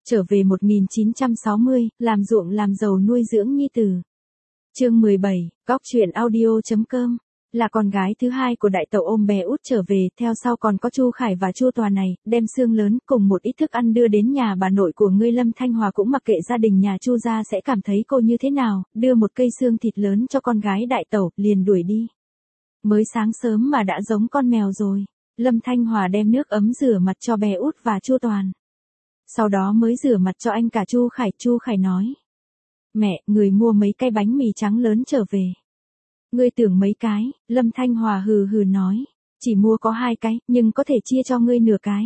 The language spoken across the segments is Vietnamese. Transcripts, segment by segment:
Trở về 1960, làm ruộng làm giàu nuôi dưỡng nhi tử. Chương 17, góc truyện audio.com. Là con gái thứ hai của đại tẩu ôm bé út trở về, theo sau còn có Chu Khải và Chu Tòa này, đem xương lớn cùng một ít thức ăn đưa đến nhà bà nội của ngươi. Lâm Thanh Hòa cũng mặc kệ gia đình nhà Chu gia sẽ cảm thấy cô như thế nào, đưa một cây xương thịt lớn cho con gái đại tẩu, liền đuổi đi. Mới sáng sớm mà đã giống con mèo rồi. Lâm Thanh Hòa đem nước ấm rửa mặt cho bé út và Chu Toàn. Sau đó mới rửa mặt cho anh cả Chu Khải. Chu Khải nói: "Mẹ, người mua mấy cái bánh mì trắng lớn trở về." "Ngươi tưởng mấy cái?" Lâm Thanh Hòa hừ hừ nói. "Chỉ mua có 2 cái, nhưng có thể chia cho ngươi nửa cái.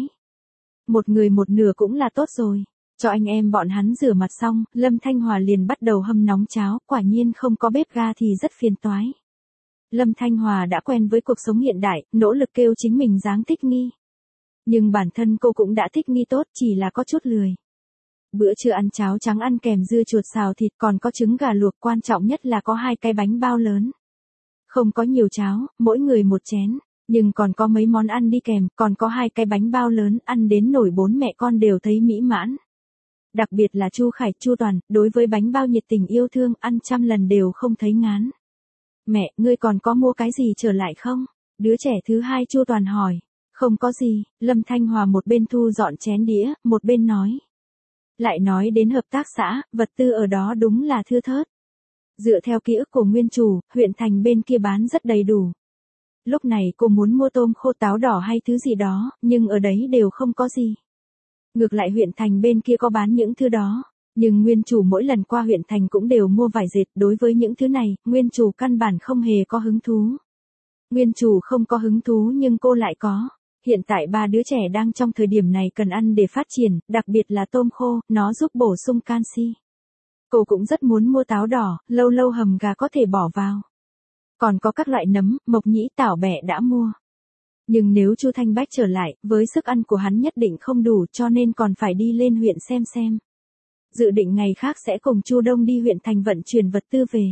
Một người một nửa cũng là tốt rồi." Cho anh em bọn hắn rửa mặt xong, Lâm Thanh Hòa liền bắt đầu hâm nóng cháo, quả nhiên không có bếp ga thì rất phiền toái. Lâm Thanh Hòa đã quen với cuộc sống hiện đại, nỗ lực kêu chính mình dáng thích nghi. Nhưng bản thân cô cũng đã thích nghi tốt, chỉ là có chút lười. Bữa trưa ăn cháo trắng ăn kèm dưa chuột xào thịt, còn có trứng gà luộc, quan trọng nhất là có 2 cái bánh bao lớn. Không có nhiều cháo, mỗi người một chén, nhưng còn có mấy món ăn đi kèm, còn có 2 cái bánh bao lớn, ăn đến nổi 4 mẹ con đều thấy mỹ mãn. Đặc biệt là Chu Khải, Chu Toàn, đối với bánh bao nhiệt tình yêu thương, ăn trăm lần đều không thấy ngán. "Mẹ, ngươi còn có mua cái gì trở lại không?" Đứa trẻ thứ hai Chu Toàn hỏi. "Không có gì." Lâm Thanh Hòa một bên thu dọn chén đĩa, một bên nói. Lại nói đến hợp tác xã, vật tư ở đó đúng là thưa thớt. Dựa theo ký ức của nguyên chủ, huyện thành bên kia bán rất đầy đủ. Lúc này cô muốn mua tôm khô, táo đỏ hay thứ gì đó, nhưng ở đấy đều không có gì. Ngược lại huyện thành bên kia có bán những thứ đó. Nhưng nguyên chủ mỗi lần qua huyện thành cũng đều mua vải dệt, đối với những thứ này, nguyên chủ căn bản không hề có hứng thú. Nguyên chủ không có hứng thú nhưng cô lại có. Hiện tại 3 đứa trẻ đang trong thời điểm này cần ăn để phát triển, đặc biệt là tôm khô, nó giúp bổ sung canxi. Cô cũng rất muốn mua táo đỏ, lâu lâu hầm gà có thể bỏ vào. Còn có các loại nấm, mộc nhĩ, tảo bẹ đã mua. Nhưng nếu Chu Thanh Bách trở lại, với sức ăn của hắn nhất định không đủ, cho nên còn phải đi lên huyện xem. Dự định ngày khác sẽ cùng Chu Đông đi huyện thành vận chuyển vật tư về.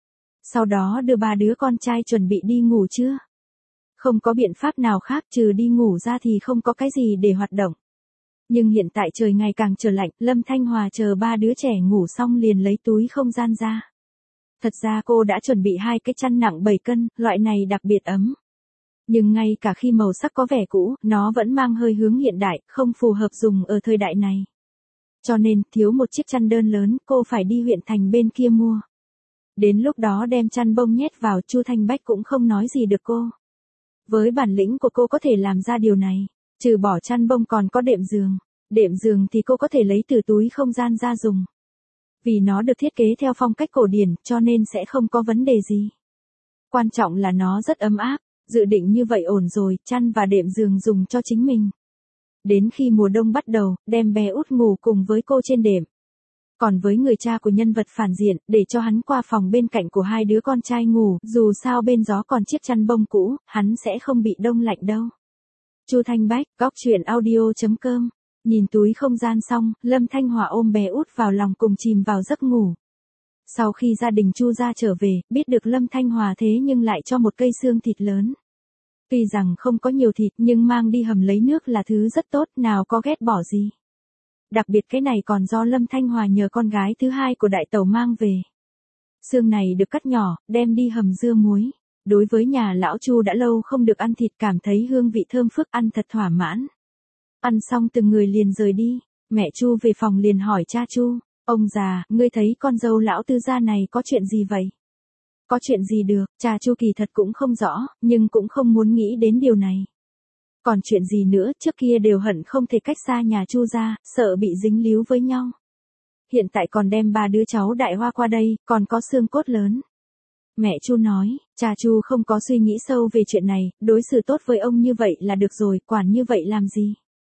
Sau đó đưa 3 đứa con trai chuẩn bị đi ngủ trưa. Không có biện pháp nào khác trừ đi ngủ ra thì không có cái gì để hoạt động. Nhưng hiện tại trời ngày càng trở lạnh, Lâm Thanh Hòa chờ 3 đứa trẻ ngủ xong liền lấy túi không gian ra. Thật ra cô đã chuẩn bị 2 cái chăn nặng 7 cân, loại này đặc biệt ấm. Nhưng ngay cả khi màu sắc có vẻ cũ, nó vẫn mang hơi hướng hiện đại, không phù hợp dùng ở thời đại này. Cho nên, thiếu một chiếc chăn đơn lớn, cô phải đi huyện thành bên kia mua. Đến lúc đó đem chăn bông nhét vào, Chu Thanh Bách cũng không nói gì được cô. Với bản lĩnh của cô có thể làm ra điều này, trừ bỏ chăn bông còn có đệm giường. Đệm giường thì cô có thể lấy từ túi không gian ra dùng. Vì nó được thiết kế theo phong cách cổ điển, cho nên sẽ không có vấn đề gì. Quan trọng là nó rất ấm áp, dự định như vậy ổn rồi, chăn và đệm giường dùng cho chính mình. Đến khi mùa đông bắt đầu, đem bé út ngủ cùng với cô trên đệm. Còn với người cha của nhân vật phản diện, để cho hắn qua phòng bên cạnh của 2 đứa con trai ngủ, dù sao bên gió còn chiếc chăn bông cũ, hắn sẽ không bị đông lạnh đâu. Chu Thanh Bách, góc truyện audio.com. Nhìn túi không gian xong, Lâm Thanh Hòa ôm bé út vào lòng cùng chìm vào giấc ngủ. Sau khi gia đình Chu gia trở về, biết được Lâm Thanh Hòa thế nhưng lại cho một cây xương thịt lớn. Tuy rằng không có nhiều thịt nhưng mang đi hầm lấy nước là thứ rất tốt, nào có ghét bỏ gì. Đặc biệt cái này còn do Lâm Thanh Hòa nhờ con gái thứ hai của đại tẩu mang về. Xương này được cắt nhỏ, đem đi hầm dưa muối. Đối với nhà lão Chu đã lâu không được ăn thịt, cảm thấy hương vị thơm phức, ăn thật thỏa mãn. Ăn xong từng người liền rời đi. Mẹ Chu về phòng liền hỏi cha Chu: "Ông già, ngươi thấy con dâu lão Tư gia này có chuyện gì vậy?" "Có chuyện gì được?" Cha Chu kỳ thật cũng không rõ, nhưng cũng không muốn nghĩ đến điều này. Còn chuyện gì nữa, trước kia đều hận không thể cách xa nhà Chu ra, sợ bị dính líu với nhau. Hiện tại còn đem 3 đứa cháu đại hoa qua đây, còn có xương cốt lớn. Mẹ Chu nói, cha Chu không có suy nghĩ sâu về chuyện này, đối xử tốt với ông như vậy là được rồi, quản như vậy làm gì.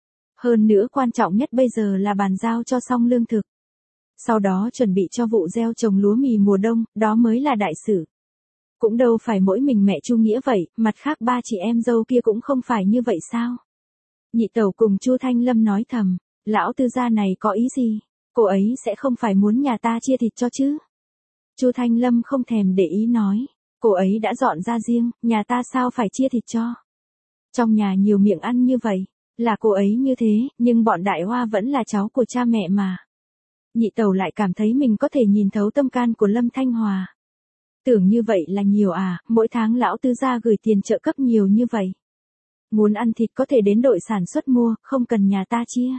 Hơn nữa quan trọng nhất bây giờ là bàn giao cho xong lương thực. Sau đó chuẩn bị cho vụ gieo trồng lúa mì mùa đông, đó mới là đại sự. Cũng đâu phải mỗi mình mẹ Chu nghĩa vậy, mặt khác 3 chị em dâu kia cũng không phải như vậy sao? Nhị tẩu cùng Chu Thanh Lâm nói thầm, lão Tư gia này có ý gì? Cô ấy sẽ không phải muốn nhà ta chia thịt cho chứ? Chu Thanh Lâm không thèm để ý nói, cô ấy đã dọn ra riêng, nhà ta sao phải chia thịt cho? Trong nhà nhiều miệng ăn như vậy, Là cô ấy như thế, nhưng bọn Đại Hoa vẫn là cháu của cha mẹ mà. Nhị tẩu lại cảm thấy mình có thể nhìn thấu tâm can của Lâm Thanh Hòa. Tưởng như vậy là nhiều à, mỗi tháng lão tư gia gửi tiền trợ cấp nhiều như vậy. Muốn ăn thịt có thể đến đội sản xuất mua, không cần nhà ta chia.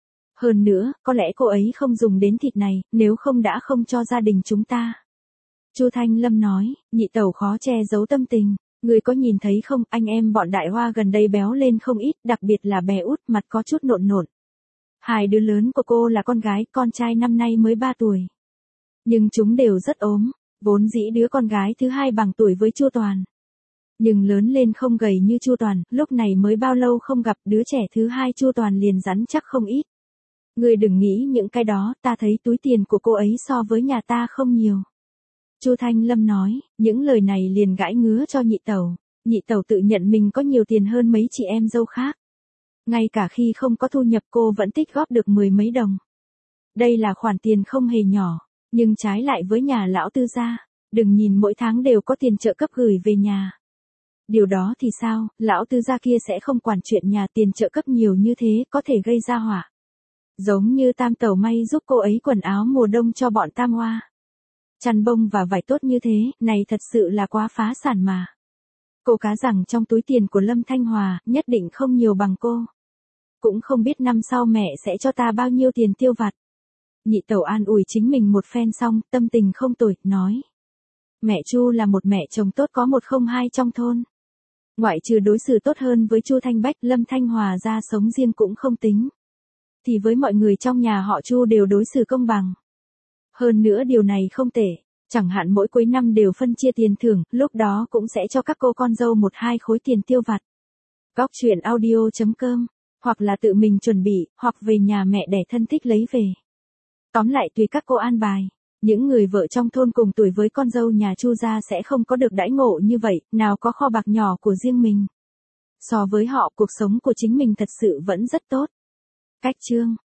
Hơn nữa, có lẽ cô ấy không dùng đến thịt này, nếu không đã không cho gia đình chúng ta. Chu Thanh Lâm nói, nhị tẩu khó che giấu tâm tình. Người có nhìn thấy không, anh em bọn Đại Hoa gần đây béo lên không ít, đặc biệt là bé út, mặt có chút nộn nộn. Hai đứa lớn của cô là con gái, con trai năm nay mới 3 tuổi. Nhưng chúng đều rất ốm, vốn dĩ đứa con gái thứ hai bằng tuổi với Chu Toàn. Nhưng lớn lên không gầy như Chu Toàn, lúc này mới bao lâu không gặp đứa trẻ thứ hai Chu Toàn liền rắn chắc không ít. Người đừng nghĩ những cái đó, ta thấy túi tiền của cô ấy so với nhà ta không nhiều. Chu Thanh Lâm nói, những lời này liền gãi ngứa cho nhị tẩu. Nhị tẩu tự nhận mình có nhiều tiền hơn mấy chị em dâu khác. Ngay cả khi không có thu nhập cô vẫn tích góp được 10 mấy đồng. Đây là khoản tiền không hề nhỏ, nhưng trái lại với nhà lão tư gia, đừng nhìn mỗi tháng đều có tiền trợ cấp gửi về nhà. Điều đó thì sao, lão tư gia kia sẽ không quản chuyện nhà, tiền trợ cấp nhiều như thế có thể gây ra họa. Giống như Tam tẩu may giúp cô ấy quần áo mùa đông cho bọn Tam Hoa. Chăn bông và vải tốt như thế, này thật sự là quá phá sản mà. Cô cá rằng trong túi tiền của Lâm Thanh Hòa, nhất định không nhiều bằng cô. Cũng không biết năm sau mẹ sẽ cho ta bao nhiêu tiền tiêu vặt. Nhị tẩu an ủi chính mình một phen xong, tâm tình không tồi, nói. Mẹ Chu là một mẹ chồng tốt có 102 trong thôn. Ngoại trừ đối xử tốt hơn với Chu Thanh Bách, Lâm Thanh Hòa ra sống riêng cũng không tính. Thì với mọi người trong nhà họ Chu đều đối xử công bằng. Hơn nữa điều này không tệ, chẳng hạn mỗi cuối năm đều phân chia tiền thưởng, lúc đó cũng sẽ cho các cô con dâu 1-2 khối tiền tiêu vặt. Góc chuyện audio.com, hoặc là tự mình chuẩn bị, hoặc về nhà mẹ đẻ thân thích lấy về. Tóm lại tùy các cô an bài, những người vợ trong thôn cùng tuổi với con dâu nhà Chu gia sẽ không có được đãi ngộ như vậy, nào có kho bạc nhỏ của riêng mình. So với họ, cuộc sống của chính mình thật sự vẫn rất tốt. Cách chương